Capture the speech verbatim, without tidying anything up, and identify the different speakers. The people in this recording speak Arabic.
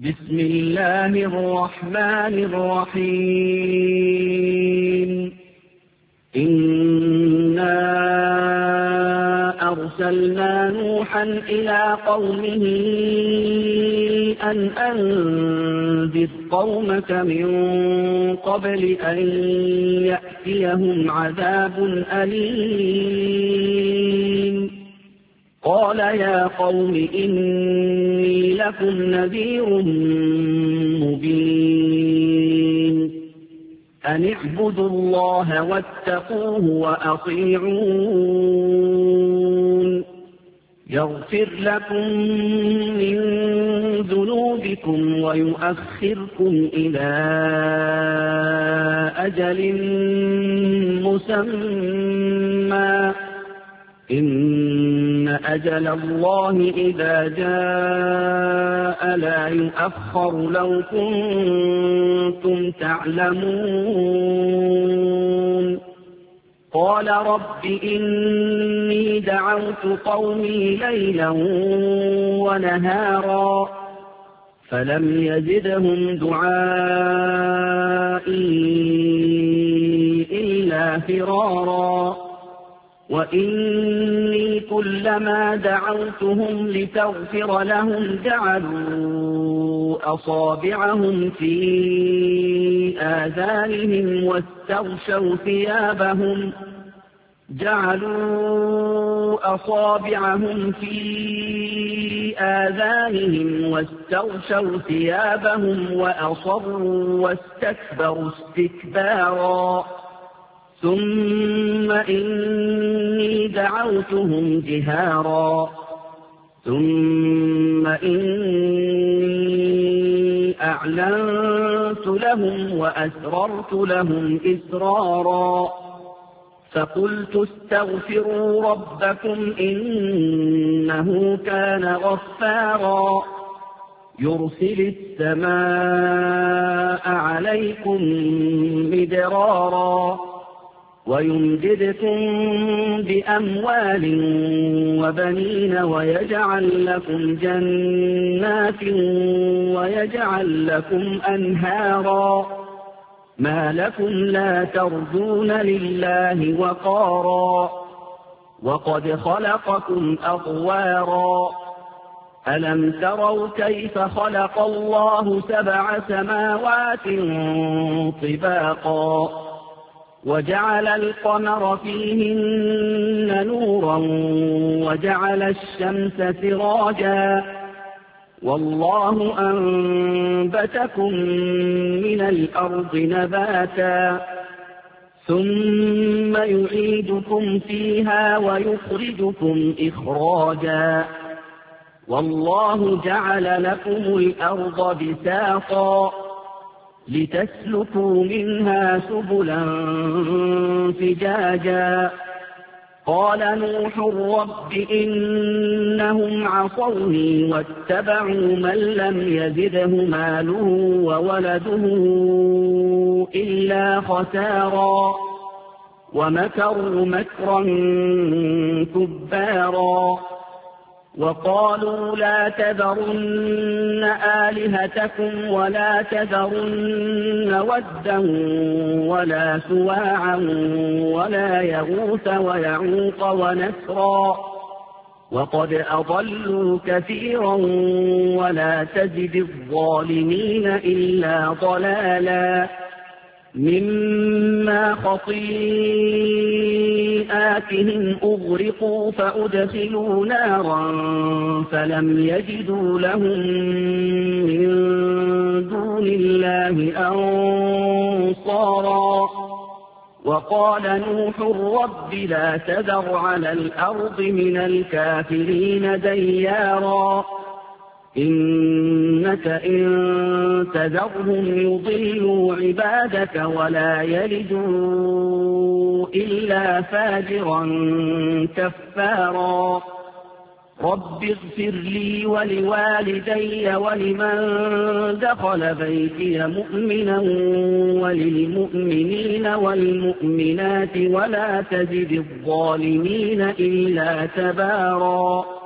Speaker 1: بسم الله الرحمن الرحيم إنا أرسلنا نوحا إلى قومه أن أنذر قومك من قبل أن يأتيهم عذاب أليم قال يا قوم إني لكم نذير مبين أن اعبدوا الله واتقوه وأطيعون يغفر لكم من ذنوبكم ويؤخركم إلى أجل مسمى إن أجل الله إذا جاء لا يؤخر لو كنتم تعلمون قال رب إني دعوت قومي ليلا ونهارا فلم يزدهم دعائي إلا فرارا وإني كلما دعوتهم لتغفر لهم جعلوا أصابعهم في آذانهم واستغشوا ثيابهم جعلوا أصابعهم في آذانهم واستغشوا ثيابهم وأصروا واستكبروا استكبارا ثم إني دعوتهم جهارا ثم إني أعلنت لهم وأسررت لهم إسرارا فقلت استغفروا ربكم إنه كان غفارا يرسل السماء عليكم مدرارا ويمددكم بأموال وبنين ويجعل لكم جنات ويجعل لكم أنهارا ما لكم لا ترجون لله وقارا وقد خلقكم أطوارا ألم تروا كيف خلق الله سبع سماوات طباقا وجعل القمر فيهن نورا وجعل الشمس سراجا والله أنبتكم من الأرض نباتا ثم يعيدكم فيها ويخرجكم إخراجا والله جعل لكم الأرض بساطا لتسلكوا منها سبلا فجاجا قال نوح رب إنهم عصوني واتبعوا من لم يزده ماله وولده إلا خسارا ومكروا مكرا كبارا وقالوا لا تذرن آلهتكم ولا تذرن ودا ولا سواعا ولا يغوث ويعوق ونسرا وقد أضلوا كثيرا ولا تزد الظالمين إلا ضلالا مما خطيئاتهم أغرقوا فأدخلوا نارا فلم يجدوا لهم من دون الله أنصارا وقال نوح رب لا تذر على الأرض من الكافرين ديارا إنك إن تذرهم يضلوا عبادك ولا يلدوا إلا فاجرا كفارا رب اغفر لي ولوالدي ولمن دخل بيتي مؤمنا وللمؤمنين والمؤمنات ولا تزد الظالمين إلا تبارا